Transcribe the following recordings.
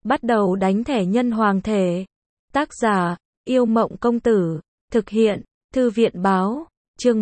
Bắt đầu đánh thẻ nhân hoàng thể. Tác giả, Yêu Mộng Công Tử. Thực hiện, Thư viện Báo. Chương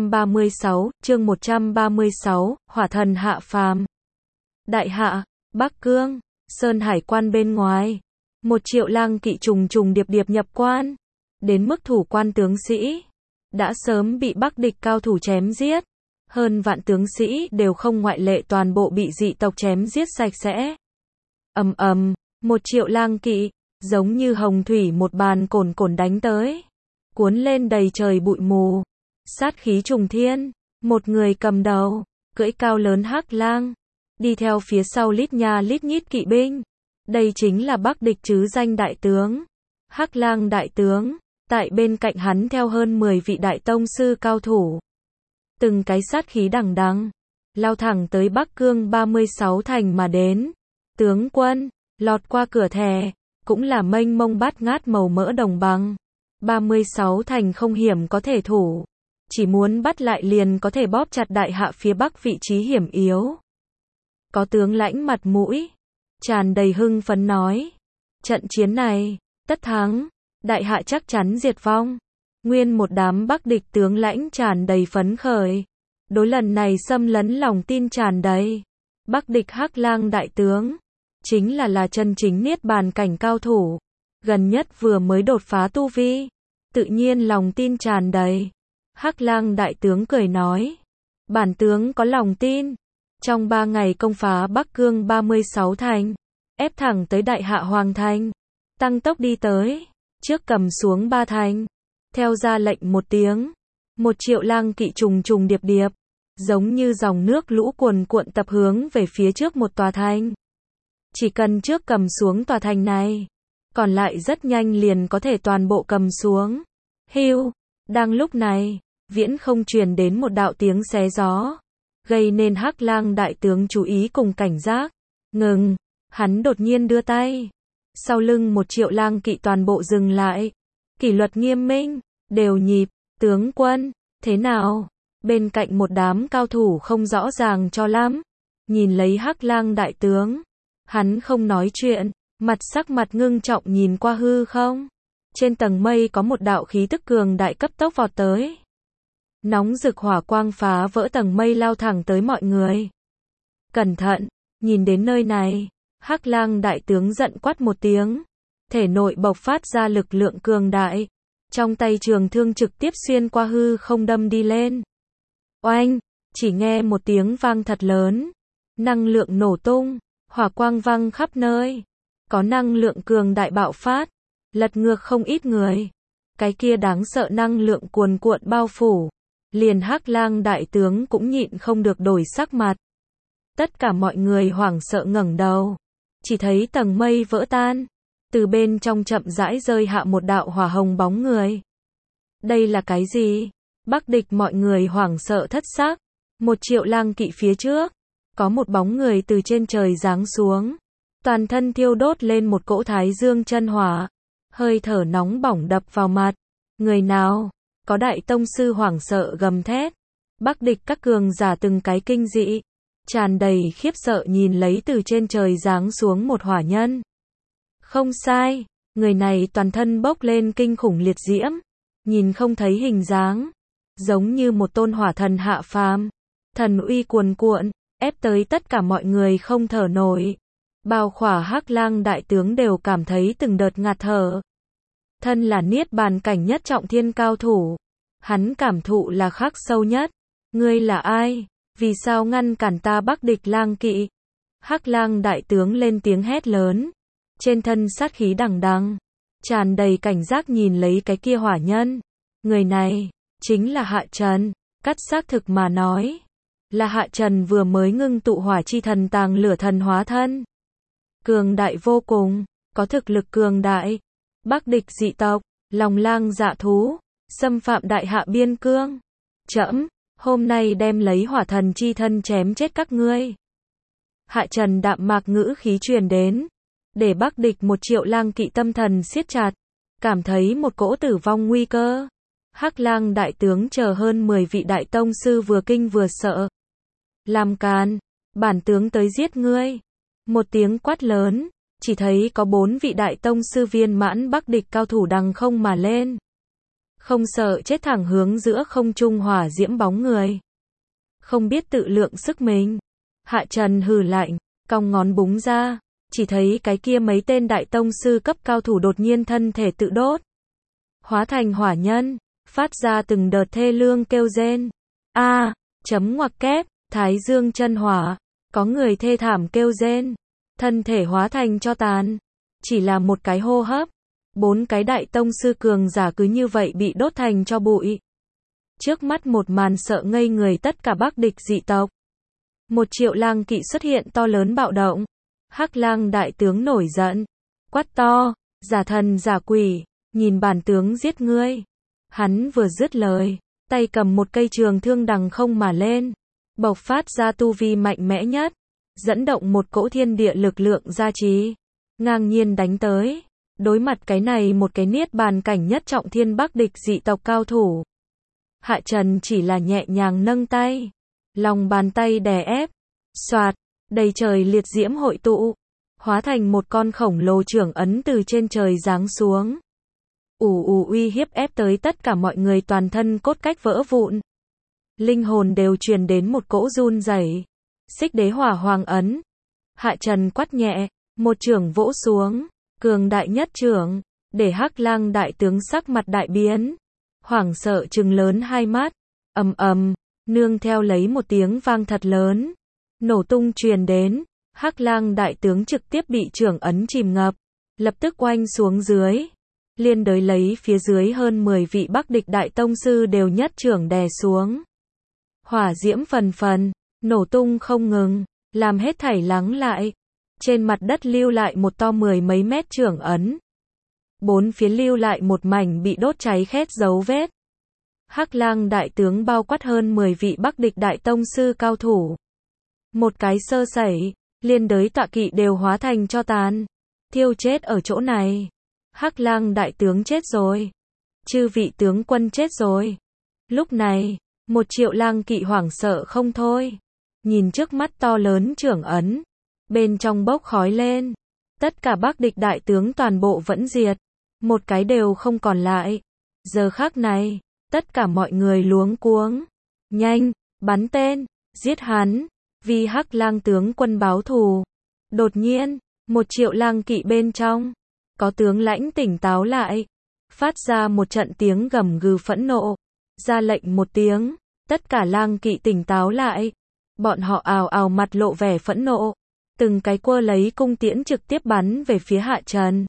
136, Hỏa thần hạ phàm. Đại hạ, Bắc Cương, Sơn Hải quan bên ngoài. 1 triệu lang kỵ trùng trùng điệp điệp nhập quan. Đến mức thủ quan tướng sĩ đã sớm bị Bắc địch cao thủ chém giết. Hơn vạn tướng sĩ đều không ngoại lệ toàn bộ bị dị tộc chém giết sạch sẽ. Ầm ầm, 1 triệu lang kỵ, giống như hồng thủy một bàn cồn cồn đánh tới. Cuốn lên đầy trời bụi mù. Sát khí trùng thiên, một người cầm đầu, cưỡi cao lớn hắc lang. Đi theo phía sau lít nha lít nhít kỵ binh. Đây chính là Bắc địch trứ danh đại tướng. Hắc lang đại tướng, tại bên cạnh hắn theo hơn 10 vị đại tông sư cao thủ. Từng cái sát khí đằng đằng, lao thẳng tới Bắc Cương 36 thành mà đến. Tướng quân, lọt qua cửa thẻ, cũng là mênh mông bát ngát màu mỡ đồng bằng. 36 thành không hiểm có thể thủ. Chỉ muốn bắt lại liền có thể bóp chặt đại hạ phía Bắc vị trí hiểm yếu. Có tướng lãnh mặt mũi, tràn đầy hưng phấn nói. Trận chiến này, tất thắng, đại hạ chắc chắn diệt vong. Nguyên một đám Bắc địch tướng lãnh tràn đầy phấn khởi. Đối lần này xâm lấn lòng tin tràn đầy. Bắc địch hắc lang đại tướng, chính là chân chính niết bàn cảnh cao thủ. Gần nhất vừa mới đột phá tu vi, tự nhiên lòng tin tràn đầy. Hắc lang đại tướng cười nói. Bản tướng có lòng tin. Trong 3 ngày công phá Bắc Cương 36 thành, ép thẳng tới đại hạ hoàng thành. Tăng tốc đi tới, trước cầm xuống 3 thành. Theo ra lệnh một tiếng, 1 triệu lang kỵ trùng trùng điệp điệp, giống như dòng nước lũ cuồn cuộn tập hướng về phía trước một tòa thành. Chỉ cần trước cầm xuống tòa thành này, còn lại rất nhanh liền có thể toàn bộ cầm xuống. Hưu, đang lúc này, viễn không truyền đến một đạo tiếng xé gió, gây nên hắc lang đại tướng chú ý cùng cảnh giác. Ngừng, hắn đột nhiên đưa tay. Sau lưng 1 triệu lang kỵ toàn bộ dừng lại. Kỷ luật nghiêm minh, đều nhịp. Tướng quân, thế nào? Bên cạnh một đám cao thủ không rõ ràng cho lắm. Nhìn lấy hắc lang đại tướng, hắn không nói chuyện, sắc mặt ngưng trọng nhìn qua hư không. Trên tầng mây có một đạo khí tức cường đại cấp tốc vọt tới. Nóng rực hỏa quang phá vỡ tầng mây lao thẳng tới mọi người. Cẩn thận, nhìn đến nơi này, hắc lang đại tướng giận quát một tiếng. Thể nội bộc phát ra lực lượng cường đại. Trong tay trường thương trực tiếp xuyên qua hư không đâm đi lên. Oanh, chỉ nghe một tiếng vang thật lớn. Năng lượng nổ tung, hỏa quang văng khắp nơi. Có năng lượng cường đại bạo phát, lật ngược không ít người. Cái kia đáng sợ năng lượng cuồn cuộn bao phủ. Liền hắc lang đại tướng cũng nhịn không được đổi sắc mặt. Tất cả mọi người hoảng sợ ngẩng đầu. Chỉ thấy tầng mây vỡ tan. Từ bên trong chậm rãi rơi hạ một đạo hỏa hồng bóng người. Đây là cái gì? Bắc địch mọi người hoảng sợ thất xác. 1 triệu lang kỵ phía trước. Có một bóng người từ trên trời giáng xuống. Toàn thân thiêu đốt lên một cỗ thái dương chân hỏa. Hơi thở nóng bỏng đập vào mặt. Người nào? Có đại tông sư hoảng sợ gầm thét. Bắc địch các cường giả từng cái kinh dị. Tràn đầy khiếp sợ nhìn lấy từ trên trời giáng xuống một hỏa nhân. Không sai, người này toàn thân bốc lên kinh khủng liệt diễm. Nhìn không thấy hình dáng. Giống như một tôn hỏa thần hạ phàm. Thần uy cuồn cuộn, ép tới tất cả mọi người không thở nổi. Bao khỏa hắc lang đại tướng đều cảm thấy từng đợt ngạt thở. Thân là niết bàn cảnh nhất trọng thiên cao thủ. Hắn cảm thụ là khắc sâu nhất. Ngươi là ai? Vì sao ngăn cản ta Bắc địch lang kỵ? Hắc lang đại tướng lên tiếng hét lớn. Trên thân sát khí đằng đằng. Tràn đầy cảnh giác nhìn lấy cái kia hỏa nhân. Người này, chính là Hạ Trần. Cắt xác thực mà nói. Là Hạ Trần vừa mới ngưng tụ hỏa chi thần tàng lửa thần hóa thân. Cường đại vô cùng, có thực lực cường đại. Bắc địch dị tộc, lòng lang dạ thú, xâm phạm đại hạ biên cương. Trẫm, hôm nay đem lấy hỏa thần chi thân chém chết các ngươi. Hạ Trần đạm mạc ngữ khí truyền đến, để Bắc địch 1 triệu lang kỵ tâm thần siết chặt, cảm thấy một cỗ tử vong nguy cơ. Hắc lang đại tướng chờ hơn 10 vị đại tông sư vừa kinh vừa sợ. Làm càn, bản tướng tới giết ngươi. Một tiếng quát lớn, chỉ thấy có 4 vị đại tông sư viên mãn Bắc địch cao thủ đằng không mà lên. Không sợ chết thẳng hướng giữa không trung hỏa diễm bóng người. Không biết tự lượng sức mình. Hạ Trần hừ lạnh, cong ngón búng ra, chỉ thấy cái kia mấy tên đại tông sư cấp cao thủ đột nhiên thân thể tự đốt. Hóa thành hỏa nhân, phát ra từng đợt thê lương kêu rên. Chấm ngoặc kép, thái dương chân hỏa, có người thê thảm kêu rên, thân thể hóa thành tro tàn. Chỉ là một cái hô hấp, 4 cái đại tông sư cường giả cứ như vậy bị đốt thành tro bụi. Trước mắt một màn sợ ngây người tất cả Bắc địch dị tộc. 1 triệu lang kỵ xuất hiện to lớn bạo động. Hắc Lang đại tướng nổi giận, quát to, giả thần giả quỷ, nhìn bản tướng giết ngươi. Hắn vừa dứt lời, tay cầm một cây trường thương đằng không mà lên, bộc phát ra tu vi mạnh mẽ nhất, dẫn động một cỗ thiên địa lực lượng gia trì, ngang nhiên đánh tới. Đối mặt cái này một cái niết bàn cảnh nhất trọng thiên Bắc địch dị tộc cao thủ, Hạ Trần chỉ là nhẹ nhàng nâng tay, lòng bàn tay đè ép, xoạt, đầy trời liệt diễm hội tụ, hóa thành một con khổng lồ trưởng ấn từ trên trời giáng xuống. Uy hiếp ép tới tất cả mọi người toàn thân cốt cách vỡ vụn. Linh hồn đều truyền đến một cỗ run rẩy. Xích đế hỏa hoàng ấn. Hạ Trần quát nhẹ, một chưởng vỗ xuống, cường đại nhất chưởng, để Hắc Lang đại tướng sắc mặt đại biến, hoảng sợ trừng lớn hai mắt. Ầm, nương theo lấy một tiếng vang thật lớn, nổ tung truyền đến, Hắc Lang đại tướng trực tiếp bị chưởng ấn chìm ngập, lập tức oanh xuống dưới, liên đới lấy phía dưới hơn 10 vị Bắc địch đại tông sư đều nhất chưởng đè xuống. Hỏa diễm phần phần, nổ tung không ngừng, làm hết thảy lắng lại. Trên mặt đất lưu lại một to 10 mấy mét chưởng ấn. 4 phía lưu lại một mảnh bị đốt cháy khét dấu vết. Hắc Lang đại tướng bao quát hơn 10 vị Bắc địch đại tông sư cao thủ. Một cái sơ sẩy, liên đới tọa kỵ đều hóa thành tro tàn, thiêu chết ở chỗ này. Hắc Lang đại tướng chết rồi. Chư vị tướng quân chết rồi. Lúc này, 1 triệu lang kỵ hoảng sợ không thôi. Nhìn trước mắt to lớn chưởng ấn, bên trong bốc khói lên. Tất cả Bắc địch đại tướng toàn bộ vẫn diệt, một cái đều không còn lại. Giờ khắc này, tất cả mọi người luống cuống. Nhanh, bắn tên, giết hắn, vì Hắc Lang tướng quân báo thù. Đột nhiên, 1 triệu lang kỵ bên trong, có tướng lãnh tỉnh táo lại, phát ra một trận tiếng gầm gừ phẫn nộ, ra lệnh một tiếng, tất cả lang kỵ tỉnh táo lại. Bọn họ ào ào mặt lộ vẻ phẫn nộ, từng cái quơ lấy cung tiễn trực tiếp bắn về phía Hạ Trần.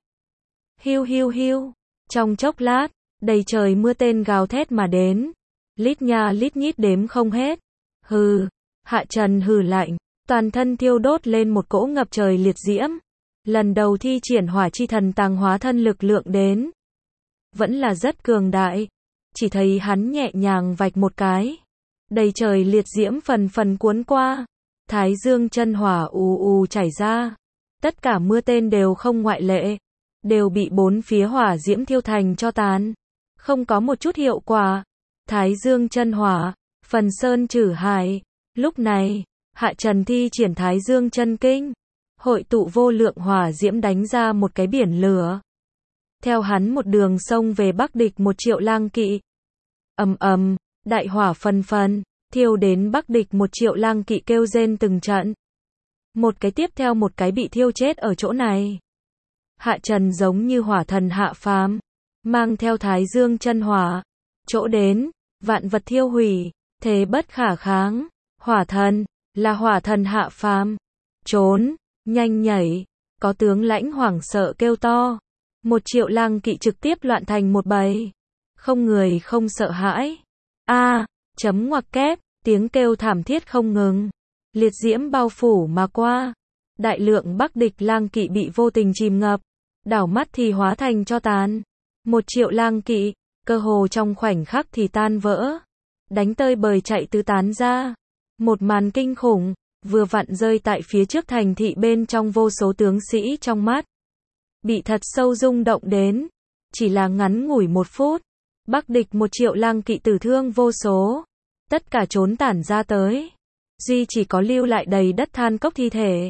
Hiu, trong chốc lát, đầy trời mưa tên gào thét mà đến, lít nha lít nhít đếm không hết. Hừ, Hạ Trần hừ lạnh, toàn thân thiêu đốt lên một cỗ ngập trời liệt diễm. Lần đầu thi triển hỏa chi thần tàng hóa thân lực lượng đến, vẫn là rất cường đại. Chỉ thấy hắn nhẹ nhàng vạch một cái, đầy trời liệt diễm phần phần cuốn qua, thái dương chân hỏa ù chảy ra. Tất cả mưa tên đều không ngoại lệ, đều bị 4 phía hỏa diễm thiêu thành tro tàn, không có một chút hiệu quả. Thái dương chân hỏa, phần sơn trử hải. Lúc này, Hạ Trần thi triển thái dương chân kinh, hội tụ vô lượng hỏa diễm đánh ra một cái biển lửa. Theo hắn một đường sông về Bắc địch 1 triệu lang kỵ. Ầm, đại hỏa phần phần, thiêu đến Bắc địch 1 triệu lang kỵ kêu rên từng trận. Một cái tiếp theo một cái bị thiêu chết ở chỗ này. Hạ Trần giống như hỏa thần hạ phàm, mang theo thái dương chân hỏa, chỗ đến, vạn vật thiêu hủy, thế bất khả kháng. Hỏa thần, là hỏa thần hạ phàm. Trốn, nhanh nhảy, có tướng lãnh hoảng sợ kêu to. 1 triệu lang kỵ trực tiếp loạn thành một bầy, không người không sợ hãi. Chấm ngoặc kép, tiếng kêu thảm thiết không ngừng, liệt diễm bao phủ mà qua. Đại lượng Bắc địch lang kỵ bị vô tình chìm ngập, đảo mắt thì hóa thành tro tàn. 1 triệu lang kỵ, cơ hồ trong khoảnh khắc thì tan vỡ, đánh tơi bời chạy tứ tán ra. Một màn kinh khủng, vừa vặn rơi tại phía trước thành thị bên trong vô số tướng sĩ trong mắt. Bị thật sâu rung động đến, chỉ là ngắn ngủi 1 phút, Bắc địch 1 triệu lang kỵ tử thương vô số, tất cả trốn tản ra tới, duy chỉ có lưu lại đầy đất than cốc thi thể.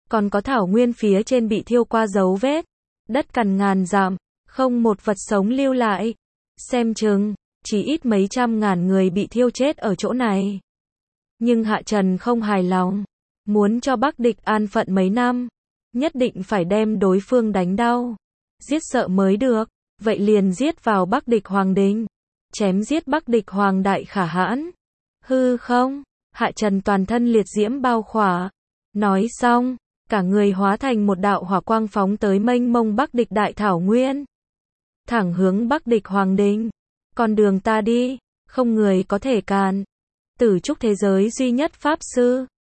Còn có thảo nguyên phía trên bị thiêu qua dấu vết. Đất cằn ngàn dặm, không một vật sống lưu lại. Xem chừng, chỉ ít mấy trăm ngàn người bị thiêu chết ở chỗ này. Nhưng Hạ Trần không hài lòng. Muốn cho Bắc địch an phận mấy năm. Nhất định phải đem đối phương đánh đau. Giết sợ mới được. Vậy liền giết vào Bắc địch hoàng đình. Chém giết Bắc địch hoàng đại khả hãn. Hư không? Hạ Trần toàn thân liệt diễm bao khỏa. Nói xong, cả người hóa thành một đạo hỏa quang phóng tới mênh mông Bắc địch đại thảo nguyên. Thẳng hướng Bắc địch hoàng đình. Con đường ta đi, không người có thể cản. Tử trúc thế giới duy nhất pháp sư.